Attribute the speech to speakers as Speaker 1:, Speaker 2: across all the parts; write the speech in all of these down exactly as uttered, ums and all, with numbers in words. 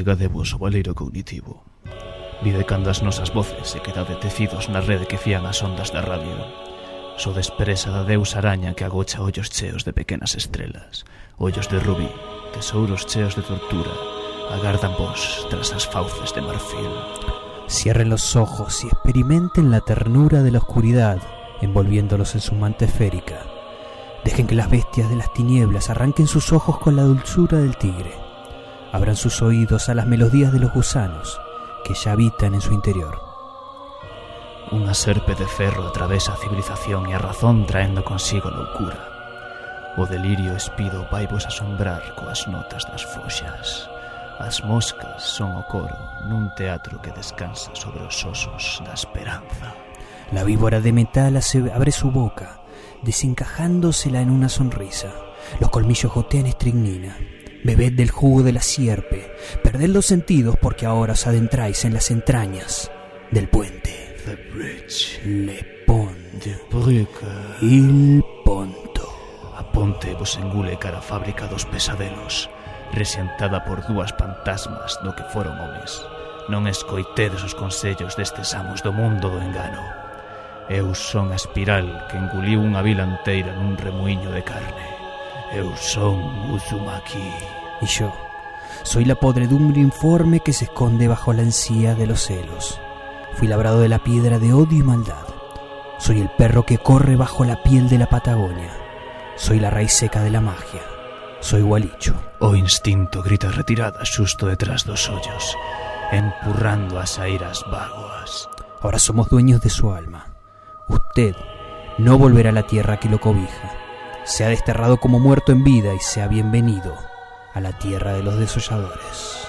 Speaker 1: Achegadevos o baleiro cognitivo. Vide cando as nosas voces se quedade tecidos na rede que fían as ondas da radio. Sodes presa da deusa araña que agocha ollos cheos de pequenas estrelas, ollos de rubí, tesouros cheos de tortura, agardan vos tras as fauces de marfil.
Speaker 2: Cierren los ojos y experimenten la ternura de la oscuridad, envolviéndolos en su manta esférica. Dejen que las bestias de las tinieblas arranquen sus ojos con la dulzura del tigre. Abran sus oídos a las melodías de los gusanos que ya habitan en su interior.
Speaker 1: Unha serpe de ferro atravesa a civilización e a razón traendo consigo loucura. O delirio espido vai vos asombrar coas notas das foxas. As moscas son o coro nun teatro que descansa sobre os osos da esperanza.
Speaker 2: La víbora de metal abre su boca, desencajándosela en una sonrisa. Los colmillos gotean estricnina. Bebed del jugo de la sierpe. Perded los sentidos porque ahora os adentráis en las entrañas del puente.
Speaker 1: The bridge.
Speaker 2: Le pont.
Speaker 1: The brique.
Speaker 2: Il ponto.
Speaker 1: A ponte vos engule cara a fábrica dos pesadelos, rexentada por dúas fantasmas do que foron homes. Non escoitedes os consellos destes amos do mundo do engano. Eu son a espiral que enguliu unha vila inteira nun remuiño de carne. Eu son Uzumaki.
Speaker 2: Y yo soy la podredumbre informe que se esconde bajo la encía de los celos. Fui labrado de la piedra de odio y maldad. Soy el perro que corre bajo la piel de la Patagonia. Soy la raíz seca de la magia. Soy Gualicho.
Speaker 1: O instinto grita retirada xusto detrás dos ollos, empurrando as airas vagoas.
Speaker 2: Ahora somos dueños de su alma. Usted no volverá a la tierra que lo cobija. Se ha desterrado como muerto en vida y sea bienvenido a la tierra de los desolladores.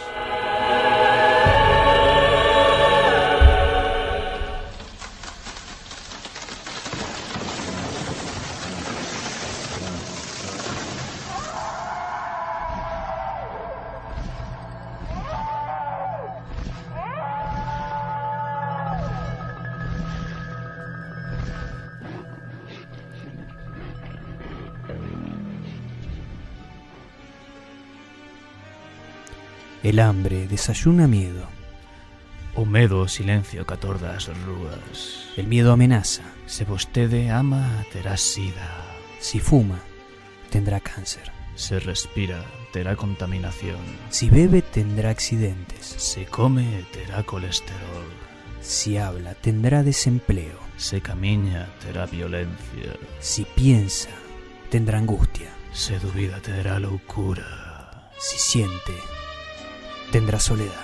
Speaker 2: El hambre desayuna miedo.
Speaker 1: O medo o silencio que atorda as rúas.
Speaker 2: El miedo amenaza.
Speaker 1: Se vostede ama, terá sida.
Speaker 2: Si fuma, tendrá cáncer.
Speaker 1: Se respira, terá contaminación.
Speaker 2: Si bebe, tendrá accidentes.
Speaker 1: Se come, terá colesterol.
Speaker 2: Si habla, tendrá desempleo.
Speaker 1: Se camiña, terá violencia.
Speaker 2: Si piensa, tendrá angustia.
Speaker 1: Se dubida, terá loucura.
Speaker 2: Si siente, tendrá soledad.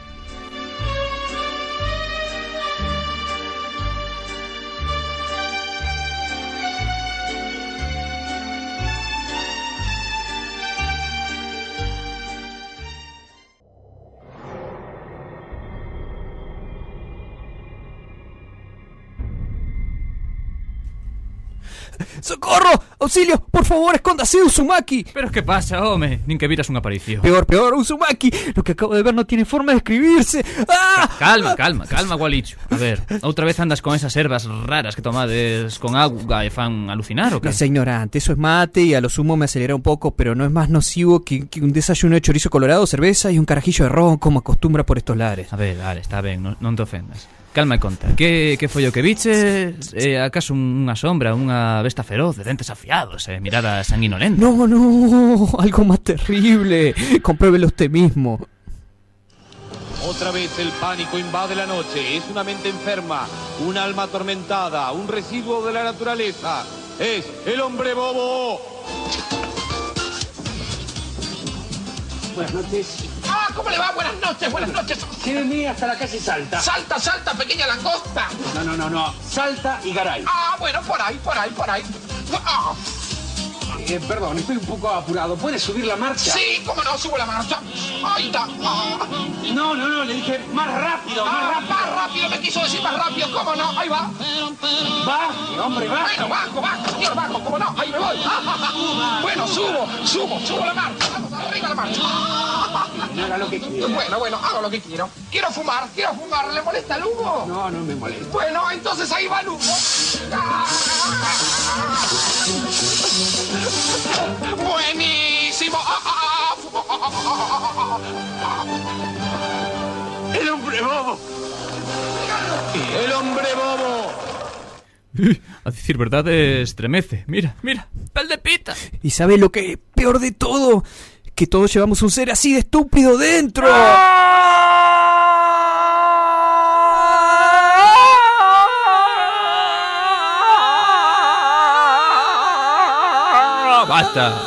Speaker 2: ¡Socorro! ¡Auxilio! ¡Por favor, escóndase, Uzumaki!
Speaker 1: Pero que pasa, home? Nin que viras unha aparición.
Speaker 2: Peor, peor, Uzumaki. Lo que acabo de ver no tiene forma de escribirse. ¡Ah!
Speaker 1: Calma, calma, calma, Gualicho. A ver, outra vez andas con esas ervas raras que tomades con agua e fan alucinar, o que?
Speaker 2: No sé, ignorante, eso es mate y a lo sumo me acelera un poco, pero no es más nocivo que, que un desayuno de chorizo colorado, cerveza y un carajillo de ron, como acostumbra por estos lares.
Speaker 1: A ver, vale, está ben, non, non te ofendas. Calma e conta, que, que foi o que viches? Eh, acaso unha sombra, unha besta feroz de dentes afiados, eh, mirada sanguinolenta?
Speaker 2: No, no, algo más terrible. Compruébelo usted mismo.
Speaker 3: Otra vez el pánico invade la noche. Es una mente enferma, un alma atormentada, un residuo de la naturaleza. Es el hombre bobo.
Speaker 4: Buenas noches.
Speaker 5: ¡Ah! ¿Cómo le va? Buenas noches, buenas noches.
Speaker 4: Lléveme hasta la calle Salta.
Speaker 5: Salta, salta, pequeña langosta.
Speaker 4: No, no, no, no. Salta y Garay.
Speaker 5: Ah, bueno, por ahí, por ahí, por ahí. Ah.
Speaker 4: Eh, perdón, estoy un poco apurado. ¿Puedes subir la marcha?
Speaker 5: Sí, cómo no, subo la marcha. Ahí está. Ah.
Speaker 4: No, no, no, le dije más rápido, más
Speaker 5: Ah,
Speaker 4: rápido.
Speaker 5: más rápido, me quiso decir más rápido, cómo no, ahí va.
Speaker 4: Baje, hombre, baje.
Speaker 5: Bueno, bajo, bajo, señor, bajo, cómo no, ahí me voy. Ah, ah, ah. Bueno, subo, subo, subo la marcha. Vamos, arriba la marcha.
Speaker 4: No haga lo que quiera.
Speaker 5: Bueno, bueno, hago lo que quiero. Quiero fumar, quiero fumar. ¿Le molesta el humo?
Speaker 4: No, no me molesta.
Speaker 5: Bueno, entonces ahí va el humo. Buenísimo. Ah, ah, ah.
Speaker 3: ¡El hombre bobo! ¡El hombre bobo!
Speaker 1: A decir verdad, estremece. Mira, mira, pel de pita.
Speaker 2: ¿Y sabe lo que es peor de todo? Que todos llevamos un ser así de estúpido dentro.
Speaker 1: ¡Basta!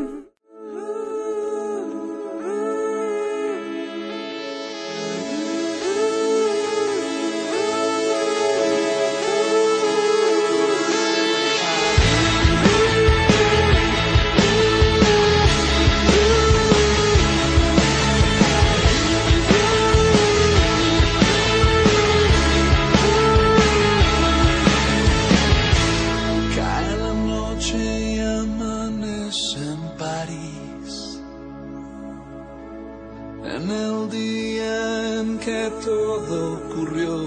Speaker 6: En el día en que todo ocurrió,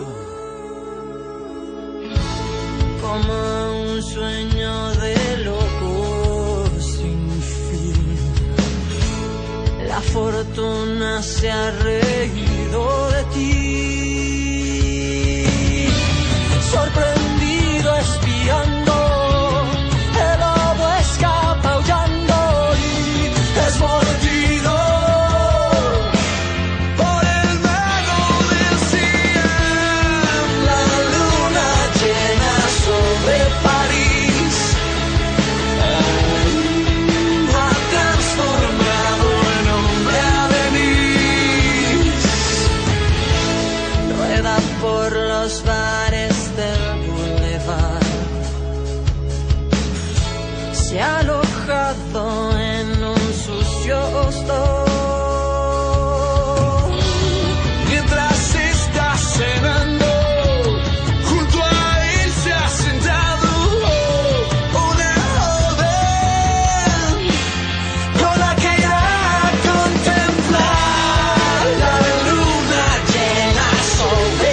Speaker 7: como un sueño de loco sin fin, la fortuna se ha reído de ti, sorprendido espiando, el lobo escapa aullando y es mordido. Los bares del boulevard se ha alojado en un sucio hostal.
Speaker 6: mientras está cenando, junto a él se ha sentado una joven con la que irá a contemplar la luna llena sobre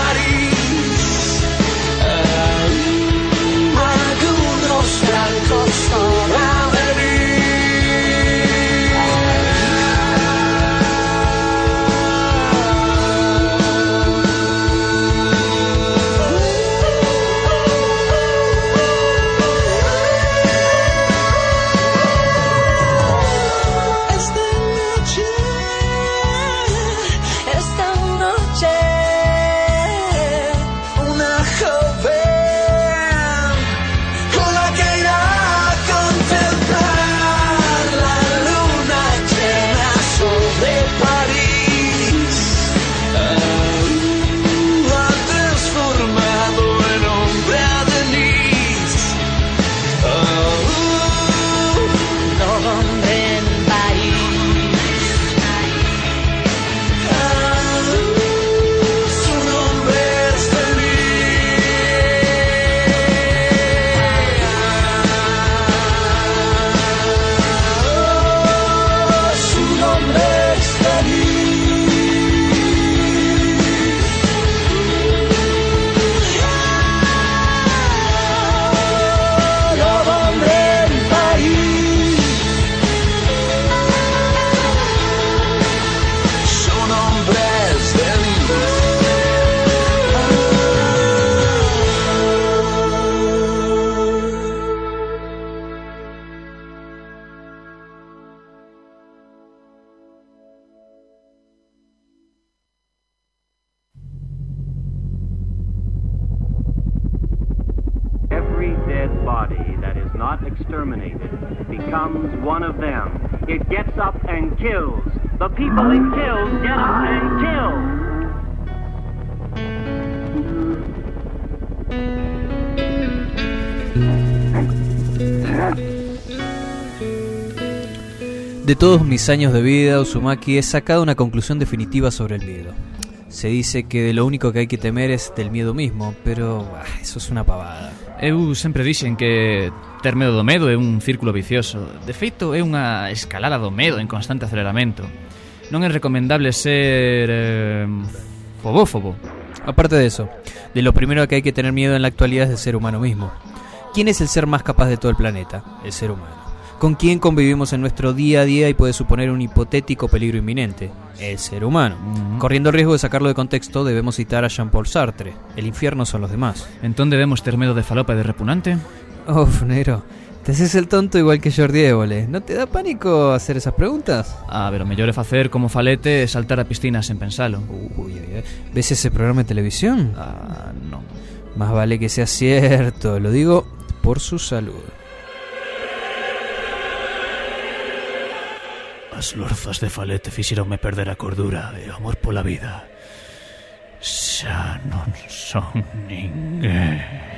Speaker 6: blancos para
Speaker 8: body that is not exterminated becomes one of them. It gets up and kills. The people it kills get up and kill.
Speaker 2: De todos mis años de vida, Uzumaki, he sacado una conclusión definitiva sobre el miedo. Se dice que de lo único que hay que temer es del miedo mismo, pero ah, eso es una pavada.
Speaker 1: Eu sempre dixen que ter medo do medo é un círculo vicioso. De feito, é unha escalada do medo en constante aceleramento. Non é recomendable ser eh, fobófobo.
Speaker 2: Aparte de eso, de lo primero que hay que tener miedo en la actualidad es del ser humano mismo. ¿Quién es el ser más capaz de todo el planeta? El ser humano. con quien convivimos en nuestro día a día y puede suponer un hipotético peligro inminente, el ser humano. Uh-huh. Corriendo el riesgo de sacarlo de contexto, debemos citar a Jean-Paul Sartre: el infierno son los demás.
Speaker 1: Entón debemos ter medo de falopa e de repugnante?
Speaker 2: Uf, negro, te haces el tonto igual que Jordi Évole. ¿No te da pánico hacer esas preguntas?
Speaker 1: Ah, pero mellor é facer como falete e saltar a piscina sen pensalo.
Speaker 2: Uy, uy, uy. ¿Ves ese programa de televisión?
Speaker 1: Ah, no.
Speaker 2: Más vale que sea cierto, lo digo por su salud.
Speaker 1: As lorzas de falete fixeronme perder a cordura e o amor pola vida. Xa non son ninguén.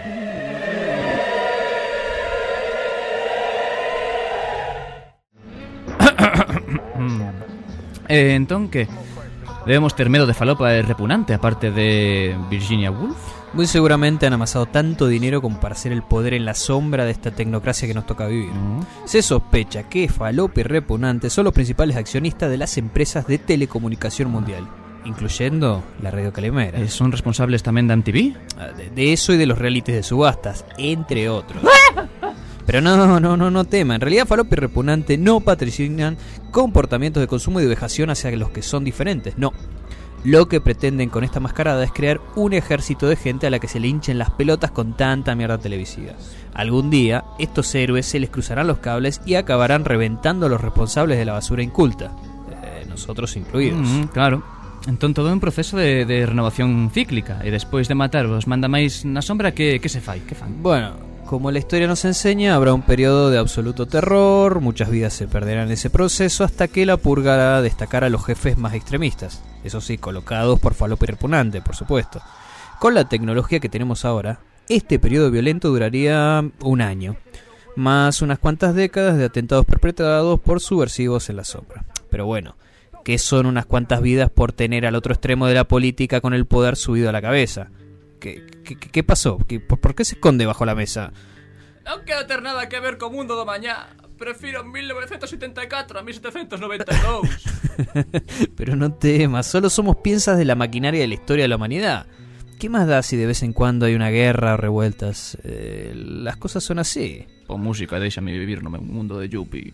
Speaker 1: E entón que? Debemos ter medo de falopa e repugnante, aparte de Virginia Woolf?
Speaker 2: Muy seguramente han amasado tanto dinero como para hacer el poder en la sombra de esta tecnocracia que nos toca vivir. Uh-huh. Se sospecha que Falopa y Repugnante son los principales accionistas de las empresas de telecomunicación mundial, incluyendo la Radio Calimera.
Speaker 1: ¿Eh, ¿Son responsables también de M T V?
Speaker 2: De, de eso y de los realities de subastas, entre otros. Pero no, no, no, no tema. En realidad Falopa y Repugnante no patrocinan comportamientos de consumo y de vejación hacia los que son diferentes, no. Lo que pretenden con esta mascarada es crear un ejército de gente a la que se le hinchen las pelotas con tanta mierda televisiva. Algún día, estos héroes se les cruzarán los cables y acabarán reventando a los responsables de la basura inculta. Eh, nosotros incluidos.
Speaker 1: Mm, claro. Entón todo é un proceso de, de renovación cíclica. E despois de matar os mandamáis na sombra, que, que se fai? Que fan?
Speaker 2: Bueno, como la historia nos enseña, habrá un periodo de absoluto terror, muchas vidas se perderán en ese proceso hasta que la purga hará destacar a los jefes más extremistas. Eso sí, colocados por Falopa y Repugnante, por supuesto. Con la tecnología que tenemos ahora, este periodo violento duraría un año, más unas cuantas décadas de atentados perpetrados por subversivos en la sombra. Pero bueno, ¿qué son unas cuantas vidas por tener al otro extremo de la política con el poder subido a la cabeza? ¿Qué, qué, qué pasó? ¿Qué, por, ¿Por qué se esconde bajo la mesa?
Speaker 1: Non quero ter nada que ver co mundo do mañá. Prefiro mil novecientos setenta y cuatro a mil setecientos noventa y dos.
Speaker 2: Pero no temas, solo somos piezas de la maquinaria de la historia de la humanidad. ¿Qué más da si de vez en cuando hay una guerra o revueltas? Eh, las cosas son así.
Speaker 1: Pon música, déxame vivir no meu mundo de Yuppie.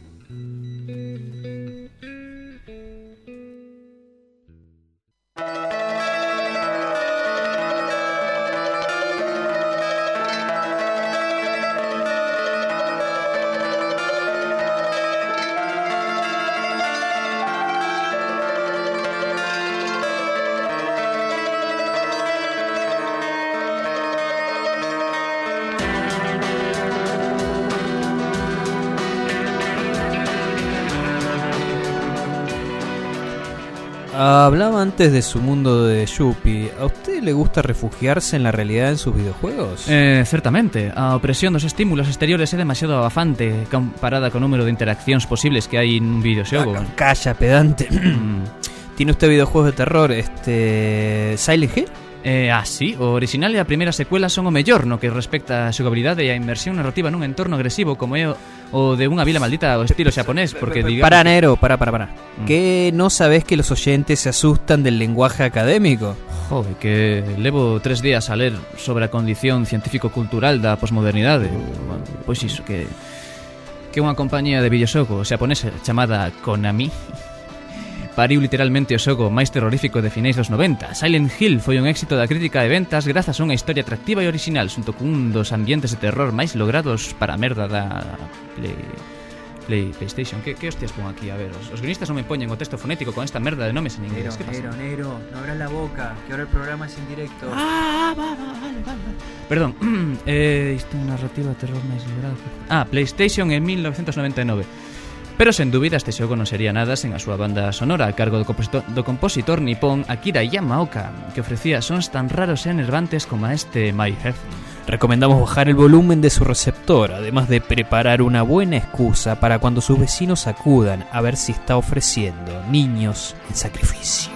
Speaker 2: Hablaba antes de su mundo de Yuppie. ¿A usted le gusta refugiarse en la realidad en sus videojuegos?
Speaker 1: Eh, certamente. A opresión dos estímulos exteriores é demasiado abafante comparada co número de interaccións posibles que hai nun videoxogo.
Speaker 2: Ah, calla, pedante. ¿Tiene usted videojuegos de terror? Este... ¿Silent Hill?
Speaker 1: Eh, ah, sí, o original e a primeira secuela son o mellor no que respecta a xogabilidade e a inmersión narrativa nun entorno agresivo como é o, o de unha vila maldita ao estilo xaponés, porque digamos...
Speaker 2: Para, Nero, para, para, para. Mm. ¿Que no sabes que los oyentes se asustan del lenguaje académico?
Speaker 1: Joder, que levo tres días a ler sobre a condición científico-cultural da posmodernidade. Bueno, pois iso, que que unha compañía de videoxogo xaponesa chamada Konami pariu literalmente o xogo máis terrorífico de finais dos noventa. Silent Hill foi un éxito da crítica de ventas grazas a unha historia atractiva e original, xunto cun dos ambientes de terror máis logrados para a merda da Play, Play, PlayStation. Que, que hostias pon aquí? A ver, os, os guionistas non me poñen o texto fonético con esta merda de nomes en inglés.
Speaker 2: Nero, Nero, Nero, no abras la boca, que ahora el programa es en directo.
Speaker 1: Ah, va, va, vale, vale, vale. Perdón, eh, isto é narrativa de terror máis logrado. Ah, PlayStation en mil novecientos noventa e nove. Pero sen dúbida este xogo non sería nada sen a súa banda sonora a cargo do compositor, do compositor nipón Akira Yamaoka, que ofrecía sons tan raros e enervantes como a este My Heaven.
Speaker 2: Recomendamos bajar el volumen de su receptor, además de preparar una buena excusa para cuando sus vecinos acudan a ver si está ofreciendo niños en sacrificio.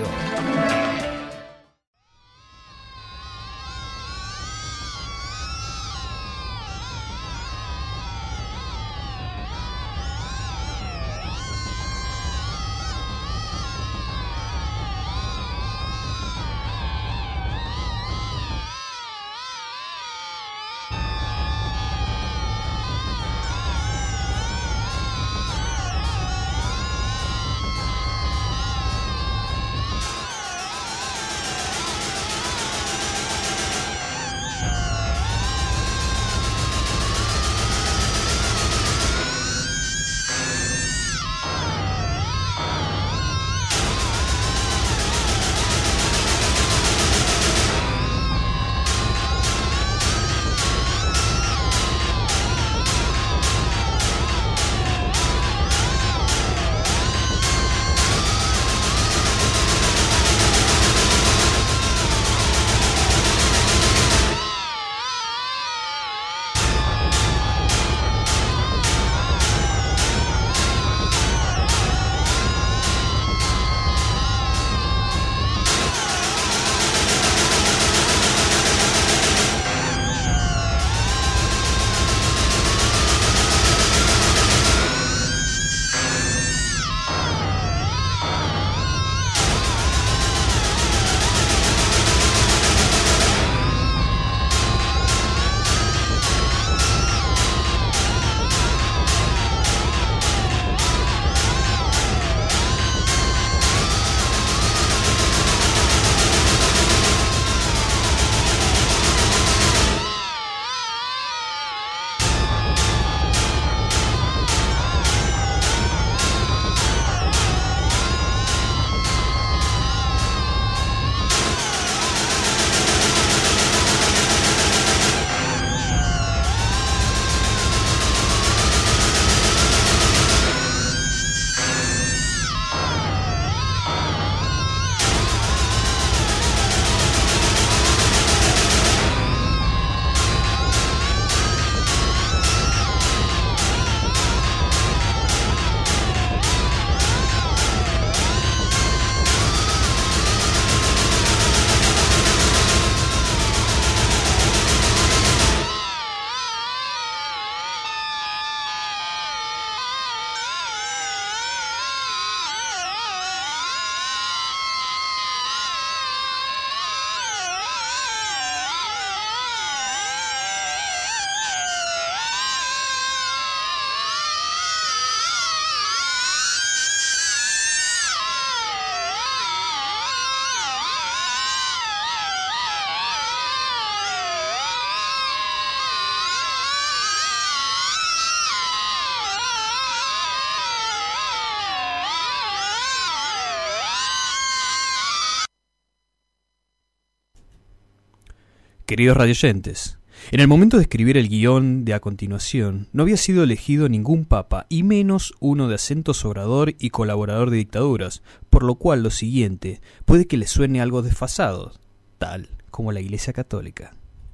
Speaker 2: Queridos radioyentes, en el momento de escribir el guión de a continuación, no había sido elegido ningún papa, y menos uno de acento sobrador y colaborador de dictaduras, por lo cual lo siguiente puede que le suene algo desfasado, tal como la Iglesia Católica.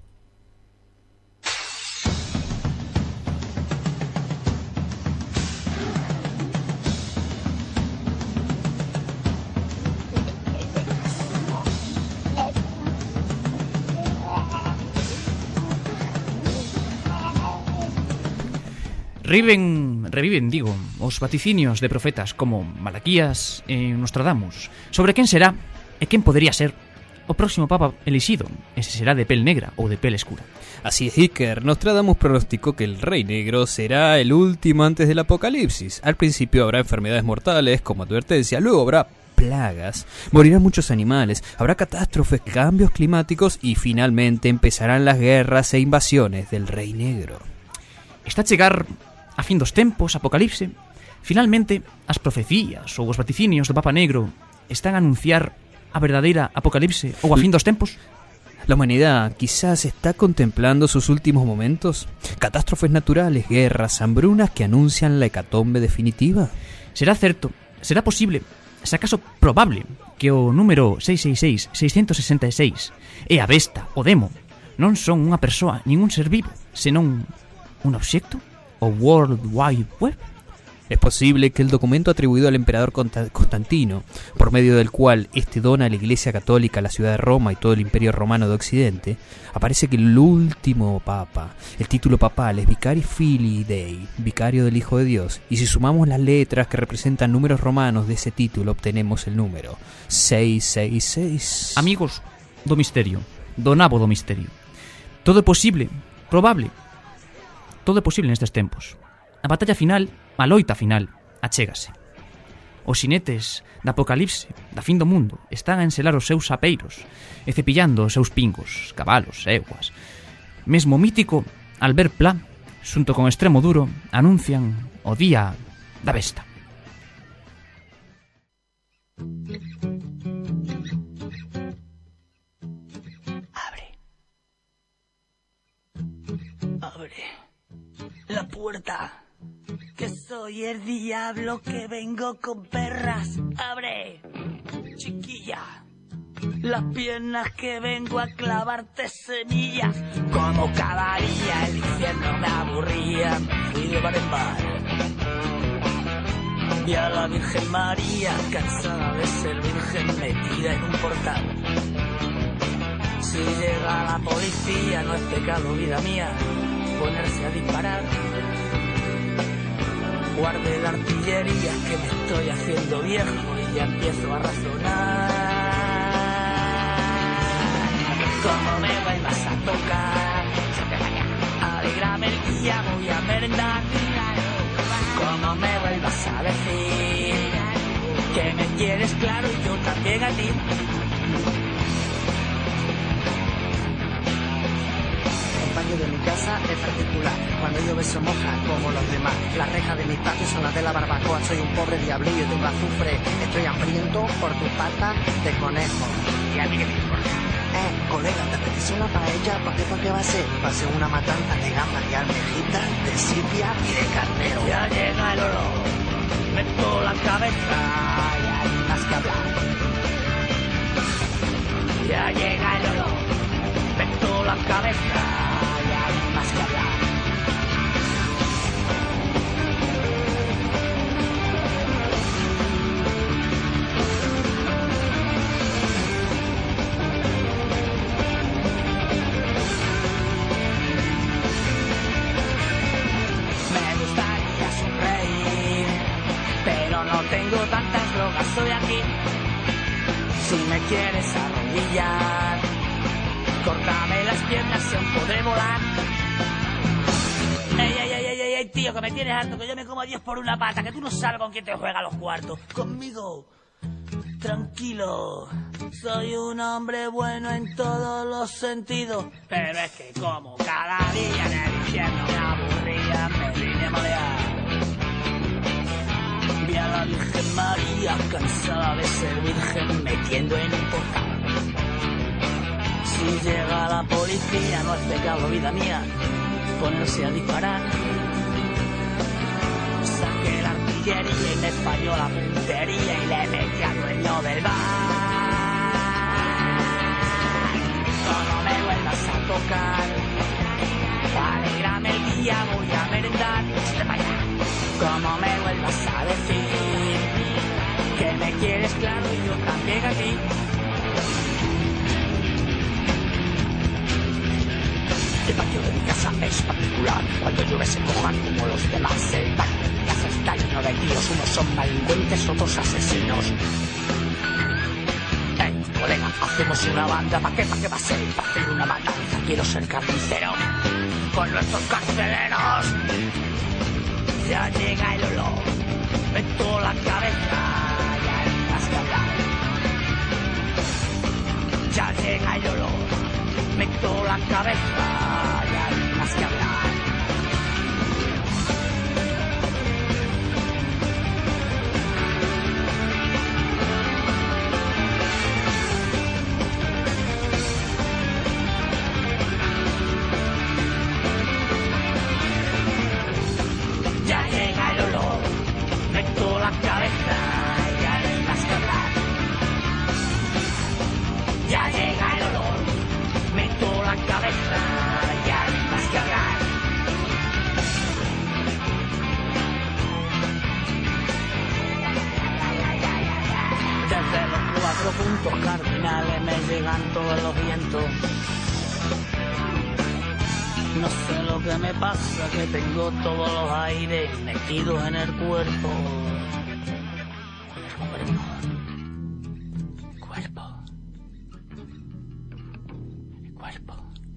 Speaker 9: Reviven, reviven, digo, os vaticinios de profetas como Malaquías e Nostradamus sobre quen será e quen podería ser o próximo papa elixido, e se será de pel negra ou de pel escura.
Speaker 2: Así es, Iker. Nostradamus pronosticó que el Rey Negro será el último antes del apocalipsis. Al principio habrá enfermedades mortales como advertencia, luego habrá plagas, morirán muchos animales, habrá catástrofes, cambios climáticos y finalmente empezarán las guerras e invasiones del Rey Negro.
Speaker 9: Está a chegar a fin dos tempos, apocalipse. Finalmente, as profecías ou os vaticinios do Papa Negro están a anunciar a verdadeira apocalipse ou a fin dos tempos.
Speaker 2: La humanidad quizás está contemplando sus últimos momentos. Catástrofes naturales, guerras, hambrunas que anuncian la hecatombe definitiva.
Speaker 9: Será certo, será posible, se acaso probable, que o número seiscientos sesenta e seis, seiscientos sesenta e seis e a besta, o demo, non son unha persoa nin un ser vivo, senón un obxecto? ¿O World Wide Web?
Speaker 2: Es posible que el documento atribuido al emperador Constantino, por medio del cual este dona a la Iglesia Católica la ciudad de Roma y todo el Imperio Romano de Occidente, aparece que el último papa, el título papal es Vicari Filii Dei, vicario del Hijo de Dios, y si sumamos las letras que representan números romanos de ese título, obtenemos el número seiscientos sesenta y seis.
Speaker 9: Amigos do misterio, do nabo do misterio, todo é posible, probable. Todo é posible nestes tempos. A batalla final, a loita final, achégase. Os xinetes da apocalipse, da fin do mundo, están a enselar os seus sapeiros e cepillando os seus pingos, cabalos, eguas. Mesmo mítico, Albert Pla, xunto con Extremo Duro, anuncian o día da besta.
Speaker 7: Abre. Abre la puerta, que soy el diablo que vengo con perras. Abre, chiquilla, las piernas que vengo a clavarte semillas. Como cada día el infierno me aburría, fui de bar en bar. Vi a la Virgen María, cansada de ser virgen, metida en un portal. Si llega la policía, no es pecado, vida mía, ponerse a disparar. Guarde la artillería, que me estoy haciendo viejo y ya empiezo a razonar. Como me vuelvas a tocar, alegrame el día, voy a merendar. Como me vuelvas a decir que me quieres claro y yo también a ti. De mi casa es particular, cuando llueve se moja como los demás. Las rejas de mis patios son las de la barbacoa. Soy un pobre diablillo, tengo azufre, estoy hambriento por tu pata de conejo. ¿Y a mí qué me importa? Eh, colega, te apetece una paella, ¿para qué, para qué va a ser? Va a ser una matanza de gambas y almejitas, de sepia y de carnero. Ya llega el olor, meto la cabeza y hay más que hablar. Ya llega el olor, meto la cabeza. Más que hablar. Me gustaría sonreír, pero no tengo tantas drogas, soy aquí. Si me quieres arrodillar, córtame las piernas y aún podré volar. Ey, ey, ey, ey, ey, tío, que me tienes harto, que yo me como a diez por una pata, que tú no sabes con quién te juega los cuartos. Conmigo, tranquilo, soy un hombre bueno en todos los sentidos. Pero es que como cada día en el infierno me aburría, me vine a marear. Vi a la Virgen María, cansada de ser virgen, metiendo en un portal.
Speaker 10: Si llega la policía, no es pecado, vida mía, ponerse a disparar. Saqué la artillería y me falló la puntería y le metí al dueño del bar. No me vuelvas a tocar, alégrame el día, voy a merendar. Como me vuelvas a decir que me quieres claro y yo también a ti. El patio de mi casa es particular, cuando llueve se mojan como los demás. El patio de mi casa está lleno de tíos, unos son delincuentes, otros asesinos. Hey, colega, hacemos una banda, ¿pa' qué? ¿Pa' qué va a ser? ¿Pa' hacer una matanza? Quiero ser carnicero con nuestros carceleros. Ya llega el olor, meto la cabeza, ya hay más que hablar. Ya llega el olor, meto la cabeza, ya hay más que hablar. Ya llega el olor, meto la cabeza, ya hay más que hablar. Ya llega el olor, meto la cabeza, ya hay más que hablar. Desde los cuatro puntos cardinales me llegan todos los vientos. No sé lo que me pasa, que tengo todos los aires metidos en el cuerpo. Cuerpo. Cuerpo. Cuerpo.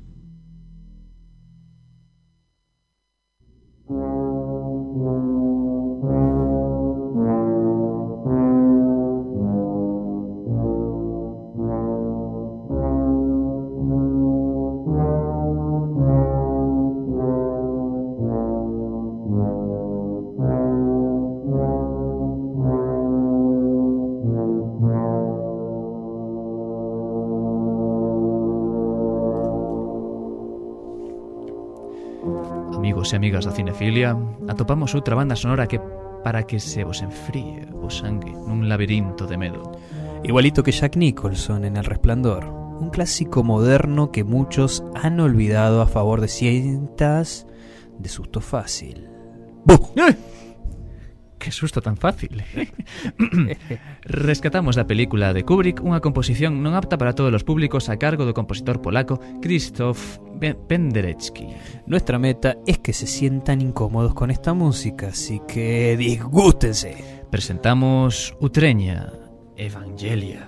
Speaker 1: Amigos e amigas da cinefilia, atopamos outra banda sonora que para que se vos enfríe o sangue nun labirinto de medo.
Speaker 2: Igualito que Jack Nicholson en El Resplandor, un clásico moderno que muchos han olvidado a favor de cintas de susto fácil.
Speaker 1: ¡Bum! ¡Eh! ¡Qué susto tan fácil! Rescatamos da película de Kubrick unha composición non apta para todos os públicos a cargo do compositor polaco Krzysztof Penderecki.
Speaker 2: Nuestra meta es que se sientan incómodos con esta música, así que disgústense.
Speaker 1: Presentamos Utreña, Evangelia.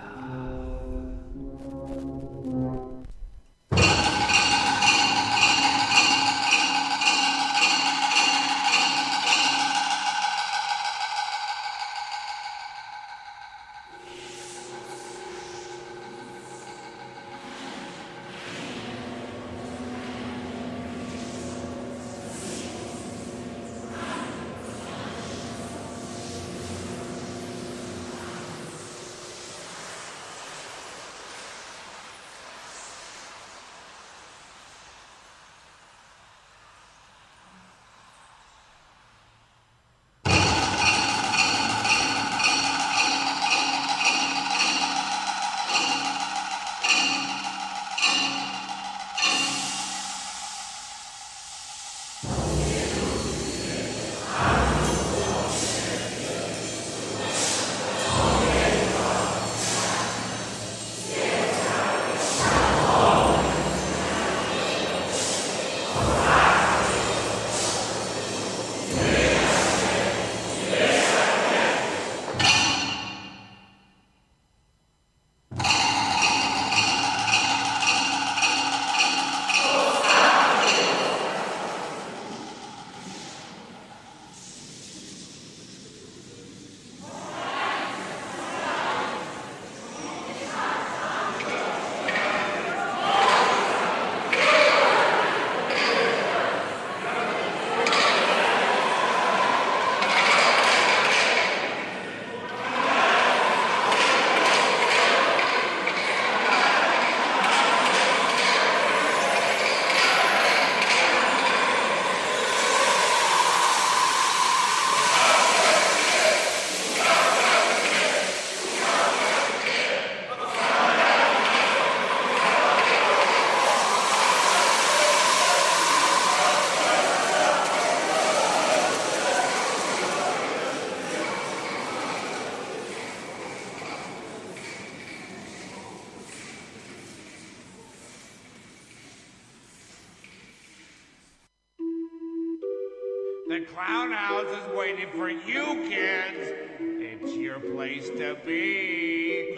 Speaker 11: The clown house is waiting for you, kids. It's your place to be.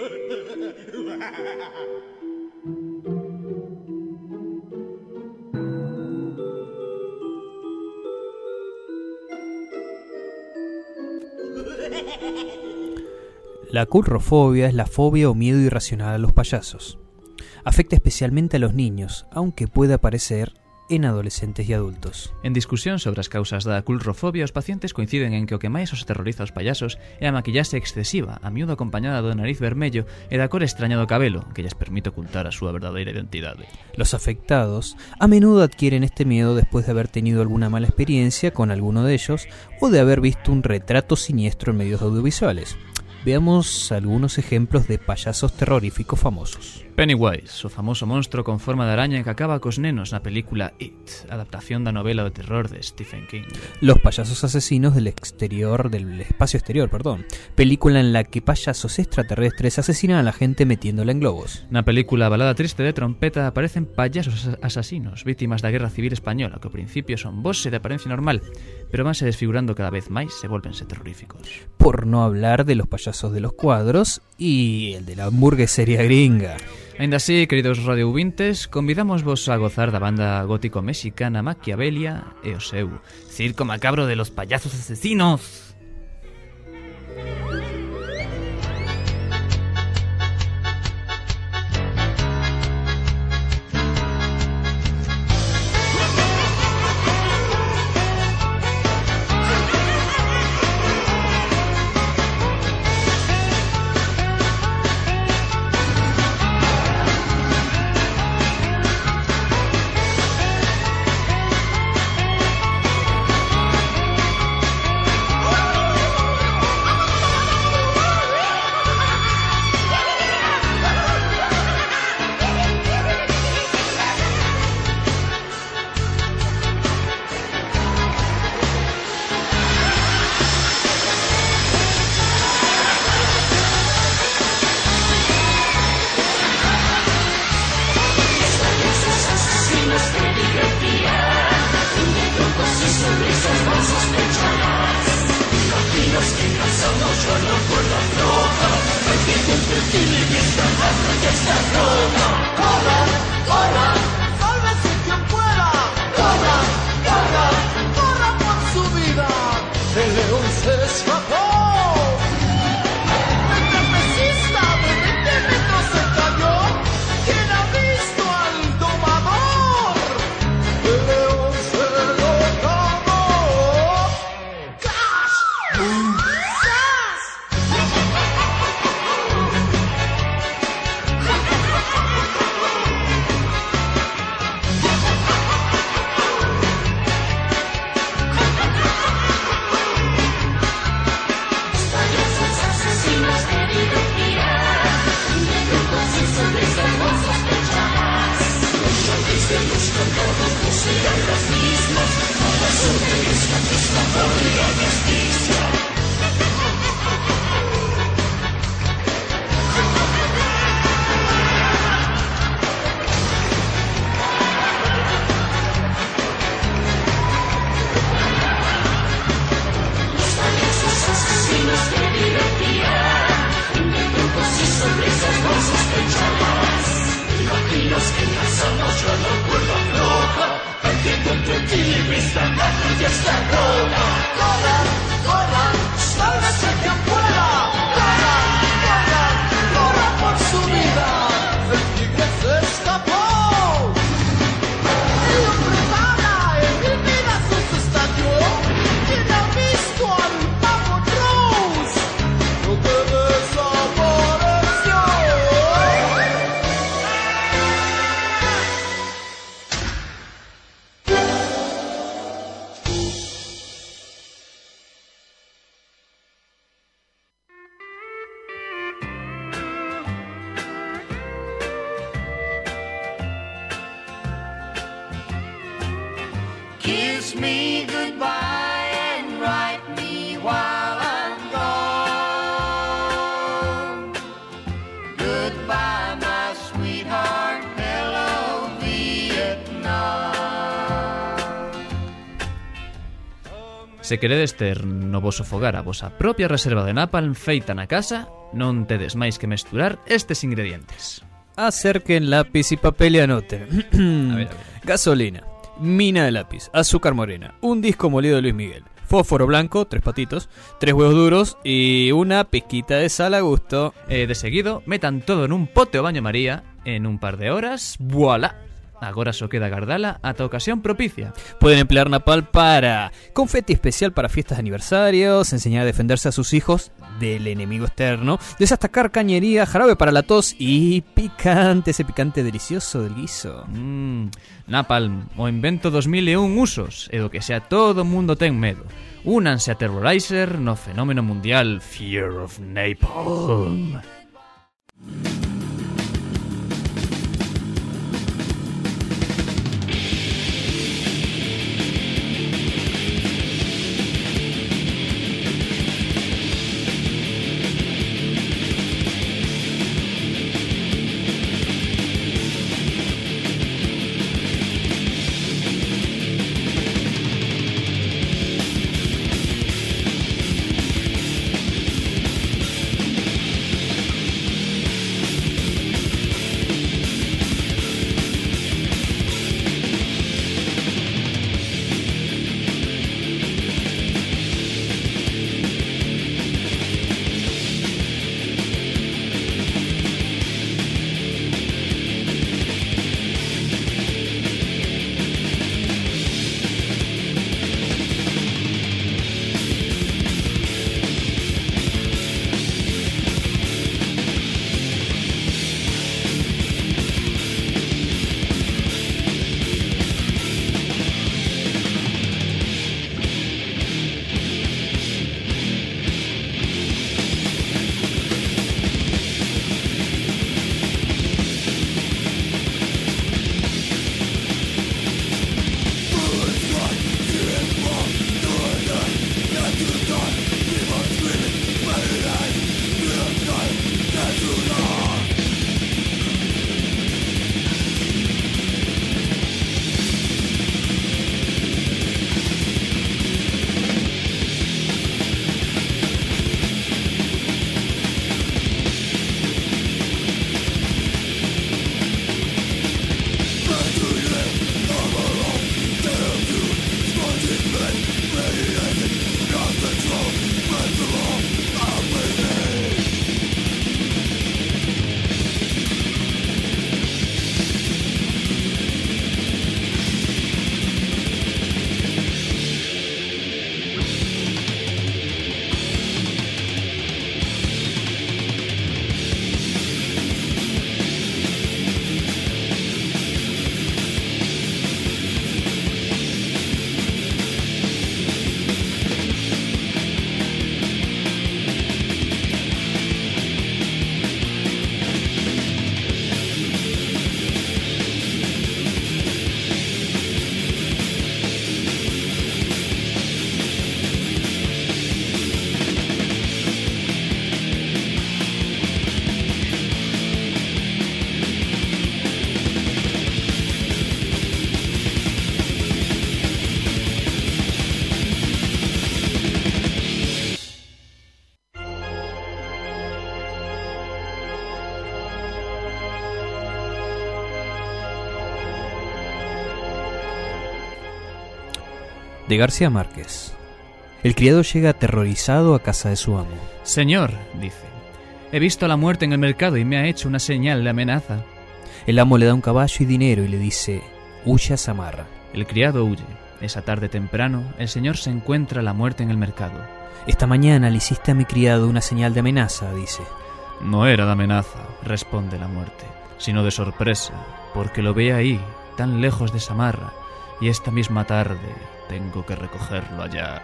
Speaker 2: La culrofobia es la fobia o miedo irracional a los payasos. Afecta especialmente a los niños, aunque puede aparecer en adolescentes e adultos.
Speaker 9: En discusión sobre as causas da culrofobia, os pacientes coinciden en que o que máis os aterroriza aos payasos é a maquillaxe excesiva, a miúdo acompañada do nariz vermello e da cor extraña do cabelo, que lles permite ocultar a súa verdadeira identidade.
Speaker 2: Los afectados a menudo adquieren este miedo después de haber tenido alguna mala experiencia con alguno de ellos o de haber visto un retrato siniestro en medios audiovisuales. Veamos algunos ejemplos de payasos terroríficos famosos.
Speaker 9: Pennywise, o famoso monstro con forma de araña que acaba cos nenos na película It, adaptación da novela de terror de Stephen King.
Speaker 2: Los payasos asesinos del exterior, del espacio exterior, perdón. Película en la que payasos extraterrestres asesinan a la gente metiéndola en globos.
Speaker 9: Na película Balada triste de trompeta aparecen payasos asasinos, víctimas da Guerra Civil Española, que ao principio son vos e de apariencia normal, pero vanse desfigurando cada vez máis e volvense terroríficos.
Speaker 2: Por no hablar de los payasos de los cuadros y el de la hamburguesería gringa.
Speaker 9: Ainda así, queridos radiovintes, convidamos vos a gozar da banda gótico mexicana Maquiavelia e o seu Circo Macabro de los Payasos Asesinos.
Speaker 10: Kiss me goodbye and write me while I'm gone. Goodbye, my sweetheart, hello, Vietnam.
Speaker 9: Se queredes ter no voso fogar a vosa propia reserva de napalm feita na casa, non tedes máis que mesturar estes ingredientes.
Speaker 2: Acerquen lápiz y papel y anoten.
Speaker 9: A ver, a ver.
Speaker 2: Gasolina, mina de lápiz, azúcar morena, un disco molido de Luis Miguel, fósforo blanco, tres patitos, tres huevos duros y una pizquita de sal a gusto.
Speaker 9: Eh, de seguido, metan todo en un pote o baño María, en un par de horas, ¡voilá! Agora só queda gardala ata ocasión propicia.
Speaker 2: Pueden emplear napalm para confeti especial para fiestas de aniversarios, enseñar a defenderse a sus hijos del enemigo externo, desastacar cañería, jarabe para la tos y picante, ese picante delicioso del guiso.
Speaker 9: Mm, napalm, o invento dos mil e un usos, e do que xa todo o mundo ten medo. Únanse a Terrorizer no fenómeno mundial Fear of Napalm.
Speaker 2: De García Márquez. El criado llega aterrorizado a casa de su amo.
Speaker 9: Señor, dice, he visto la muerte en el mercado y me ha hecho una señal de amenaza.
Speaker 2: El amo le da un caballo y dinero y le dice, huye a Samarra.
Speaker 9: El criado huye. Esa tarde temprano, el señor se encuentra la muerte en el mercado.
Speaker 2: Esta mañana le hiciste a mi criado una señal de amenaza, dice.
Speaker 9: No era de amenaza, responde la muerte, sino de sorpresa, porque lo ve ahí, tan lejos de Samarra, y esta misma tarde tengo que recogerlo allá.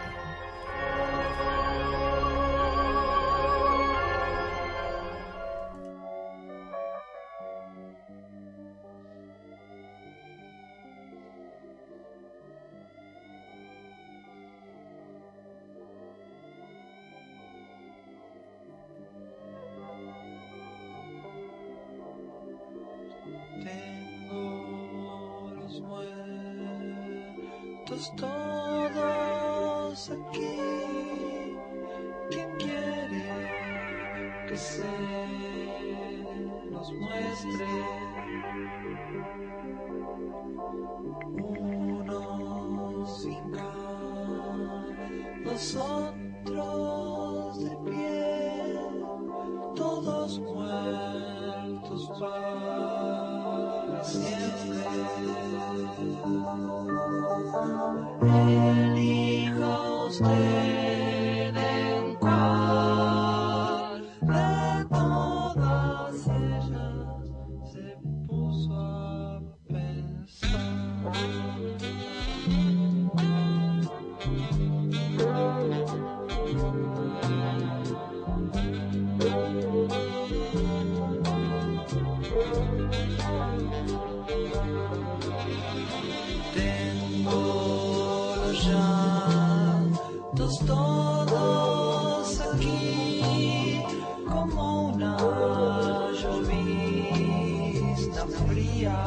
Speaker 6: Todos todos aquí. ¿Quién quiere que se nos muestre? Unos sin los otros de pie, todos muertos para siempre. Elija usted en cuál de todas ellas se puso a pensar. Tengo los llantos todos aquí, como una llovizna fría.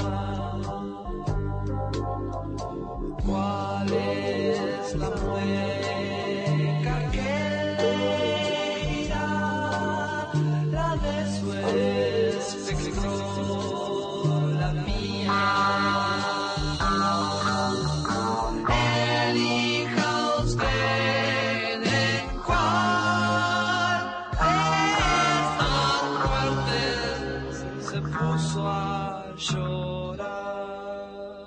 Speaker 6: ¿Cuál es la mueca que elegirá? La de su espectro, la mía. Elija usted en cuál de estas muertes se puso a llorar.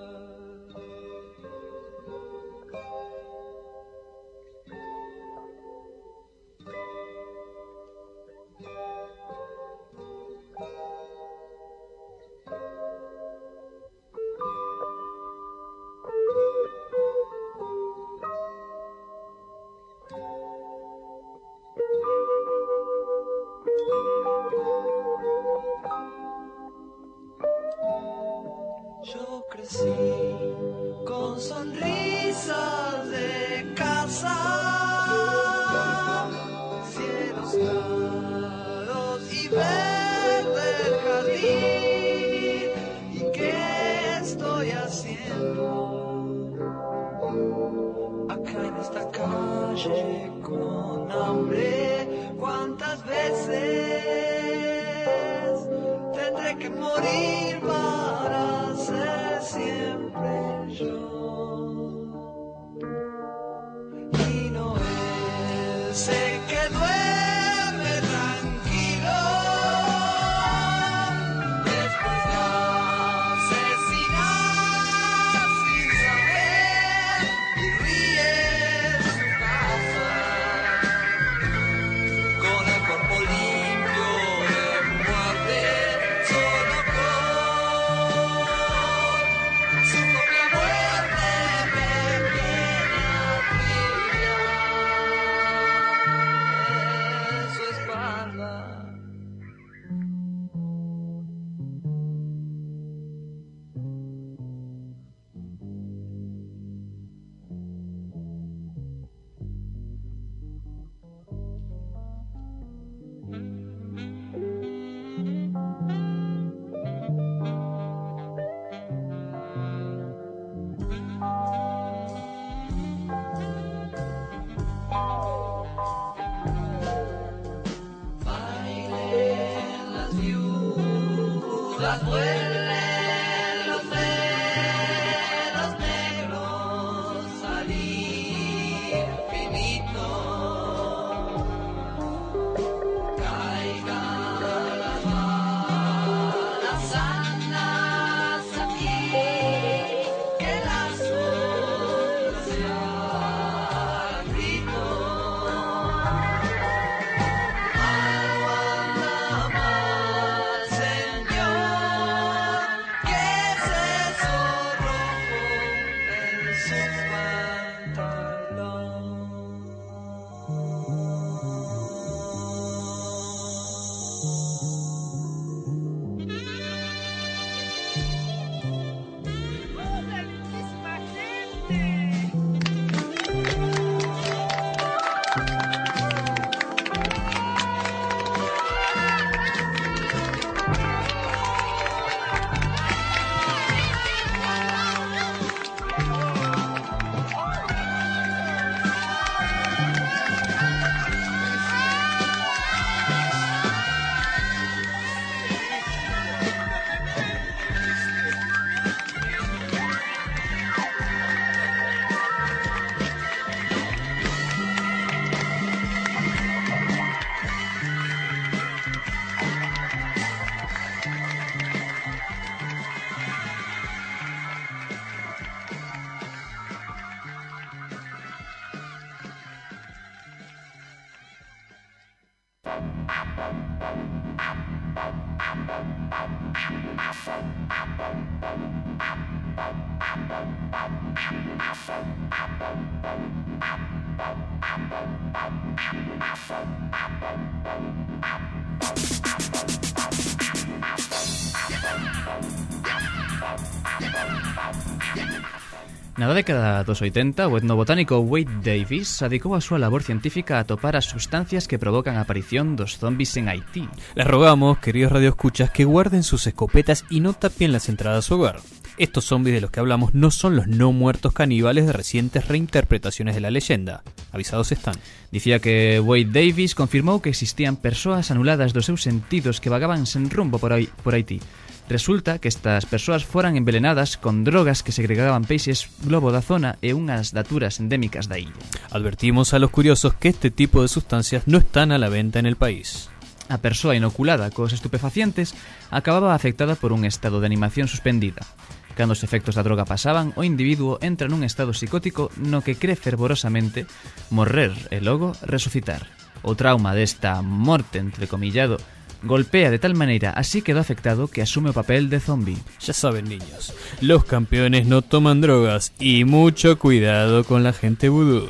Speaker 6: Yo crecí con sonrisas de casa, cielos claros y verde el jardín. ¿Y qué estoy haciendo acá en esta calle con hambre? ¿Cuántas veces tendré que morir para ser siempre yo? Y Noel sé que duerme tranquilo después de asesinar sin saber, y ríe en su casa con el cuerpo limpio de muerte, solo con su propia muerte pequeña brilla en su espalda. Bailen las viudas, vuelen los dedos negros al infinito. Caigan las balas sanas aquí, que las olas sean grito. Algo anda mal, Señor.
Speaker 9: Na década dos oitenta, o etnobotánico Wade Davis adicou a súa labor científica a topar as sustancias que provocan a aparición dos zombies en Haití.
Speaker 2: Les rogamos, queridos radioescuchas, que guarden sus escopetas y no tapien las entradas a su hogar. Estos zombies de los que hablamos no son los no muertos caníbales de recientes reinterpretaciones de la leyenda. Avisados están.
Speaker 9: Dicía que Wade Davis confirmou que existían persoas anuladas dos seus sentidos que vagaban sen rumbo por, aí, por Haití. Resulta que estas persoas foran envenenadas con drogas que segregaban peixes globo da zona e unhas daturas endémicas da illa.
Speaker 2: Advertimos a los curiosos que este tipo de sustancias no están a la venta en el país.
Speaker 9: A persoa inoculada cos estupefacientes acababa afectada por un estado de animación suspendida. Cando os efectos da droga pasaban, o individuo entra nun estado psicótico no que cree fervorosamente morrer e logo resucitar. O trauma desta morte, entrecomillado, golpea de tal manera así quedó afectado que asume o papel de zombie.
Speaker 2: Ya saben, niños, los campeones no toman drogas y mucho cuidado con la gente vudú.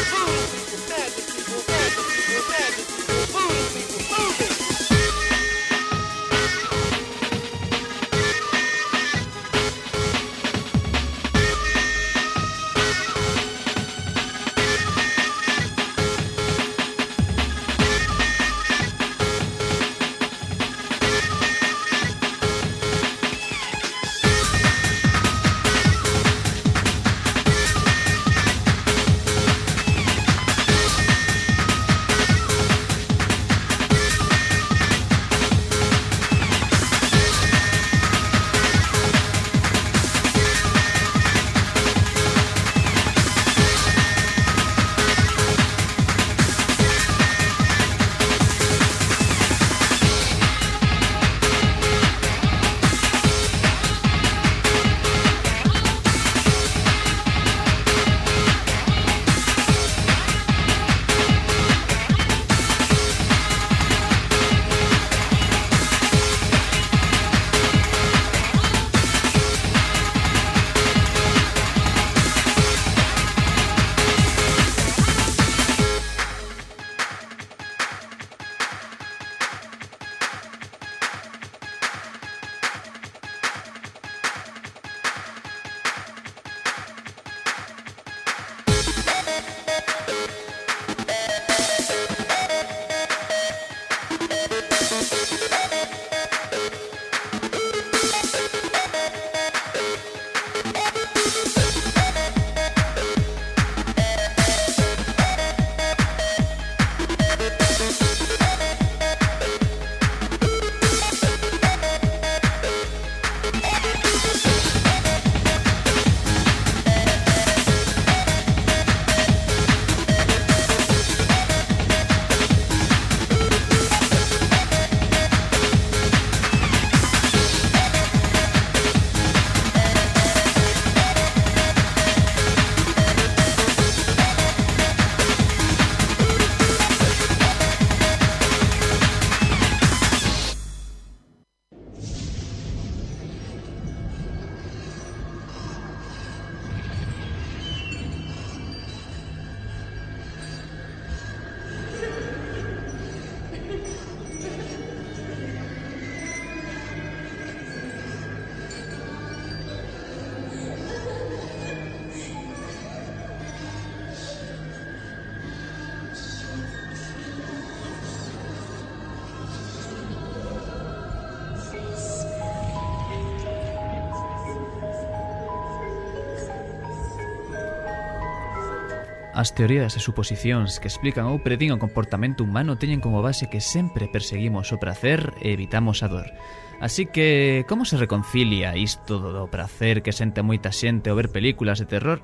Speaker 9: As teorías e suposicións que explican ou predín o comportamento humano teñen como base que sempre perseguimos o prazer e evitamos a dor. Así que, como se reconcilia isto do prazer que sente moita xente ao ver películas de terror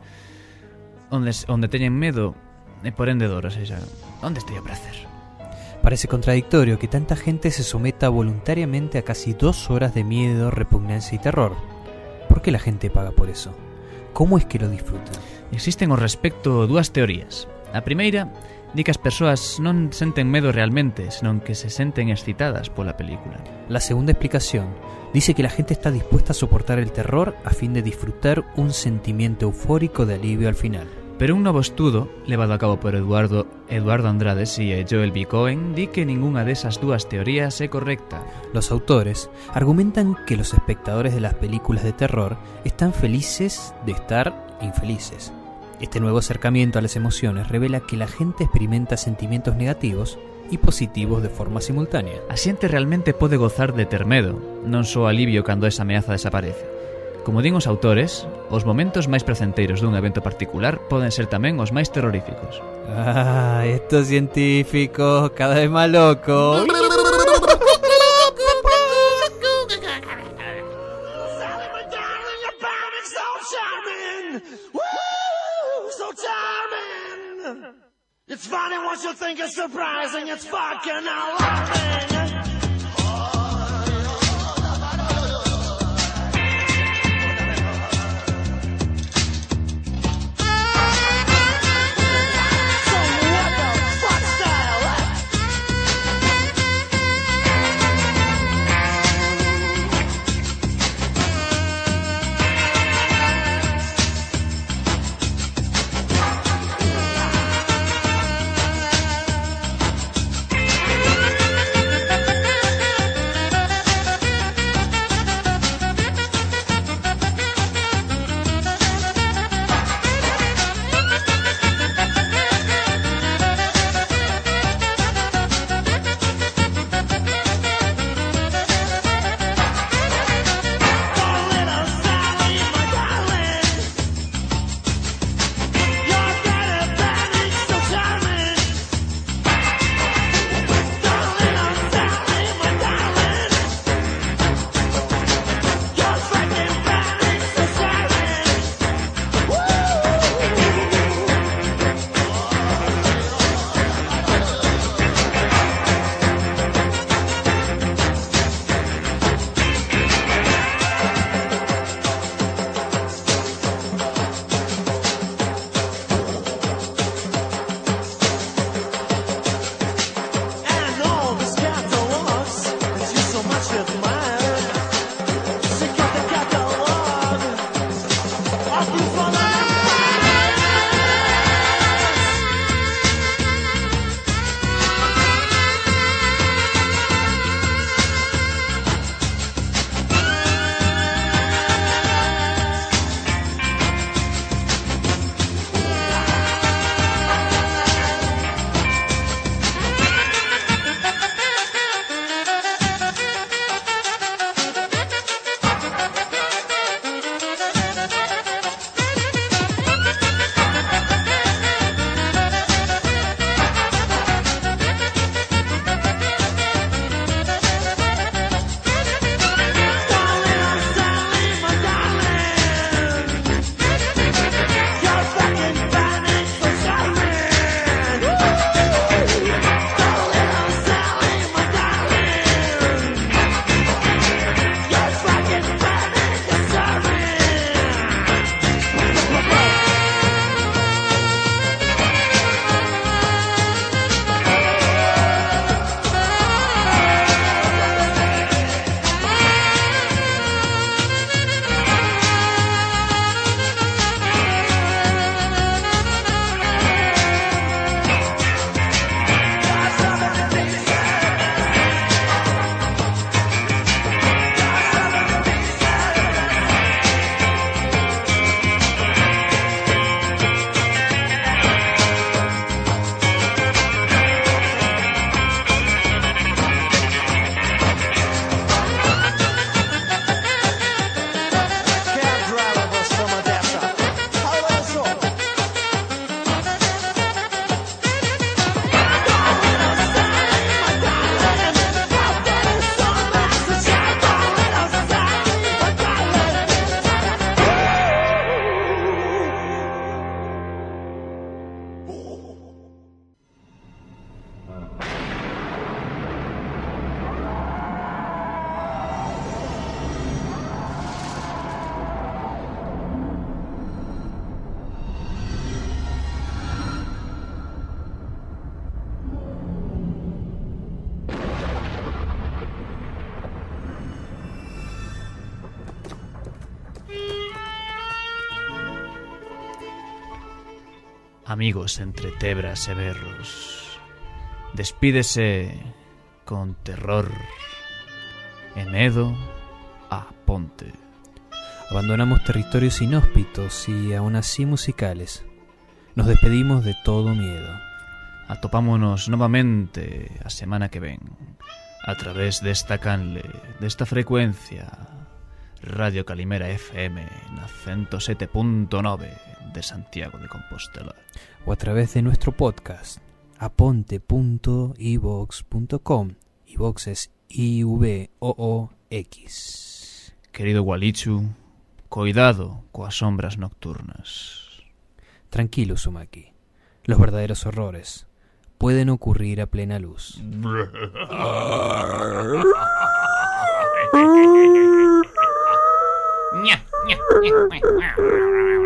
Speaker 9: onde, onde teñen medo e por ende dor? O sea, onde está o prazer?
Speaker 2: Parece contradictorio que tanta gente se someta voluntariamente a casi dos horas de miedo, repugnancia y terror. ¿Por qué la gente paga por eso? ¿Cómo es que lo disfrutan?
Speaker 9: Existen ao respecto dúas teorías. A primeira di que as persoas non senten medo realmente, senón que se senten excitadas pola película.
Speaker 2: La segunda explicación dice que la gente está dispuesta a soportar el terror a fin de disfrutar un sentimiento eufórico de alivio al final.
Speaker 9: Pero un novo estudo, levado a cabo por Eduardo, Eduardo Andrades e Joel B. Cohen, di que ninguna desas dúas teorías é correcta.
Speaker 2: Los autores argumentan que los espectadores de las películas de terror están felices de estar infelices. Este nuevo acercamiento a las emociones revela que la gente experimenta sentimientos negativos y positivos de forma simultánea.
Speaker 9: A xente realmente pode gozar de ter medo, non só alivio cando esa ameaza desaparece. Como din os autores, os momentos máis placenteiros dun evento particular poden ser tamén os máis terroríficos.
Speaker 2: Ah, estos científicos cada vez máis locos.
Speaker 10: It's funny what you think is surprising, it's fucking alarming.
Speaker 1: amigos entre tebras e berros. Despídese con terror e medo a ponte.
Speaker 2: Abandonamos territorios inhóspitos y aún así musicales. Nos despedimos de todo miedo.
Speaker 1: Atopámonos novamente a semana que ven a través desta canle, desta frecuencia Radio Calimera F M na ciento sete punto nove de Santiago de Compostela,
Speaker 2: o a través de nuestro podcast aponte punto ivox punto com. Ivox es I V O O X.
Speaker 1: Querido Gualichu, cuidado coas sombras nocturnas.
Speaker 2: Tranquilo, Uzumaki. Los verdaderos horrores pueden ocurrir a plena luz.
Speaker 10: Ña, ña, ña, ña.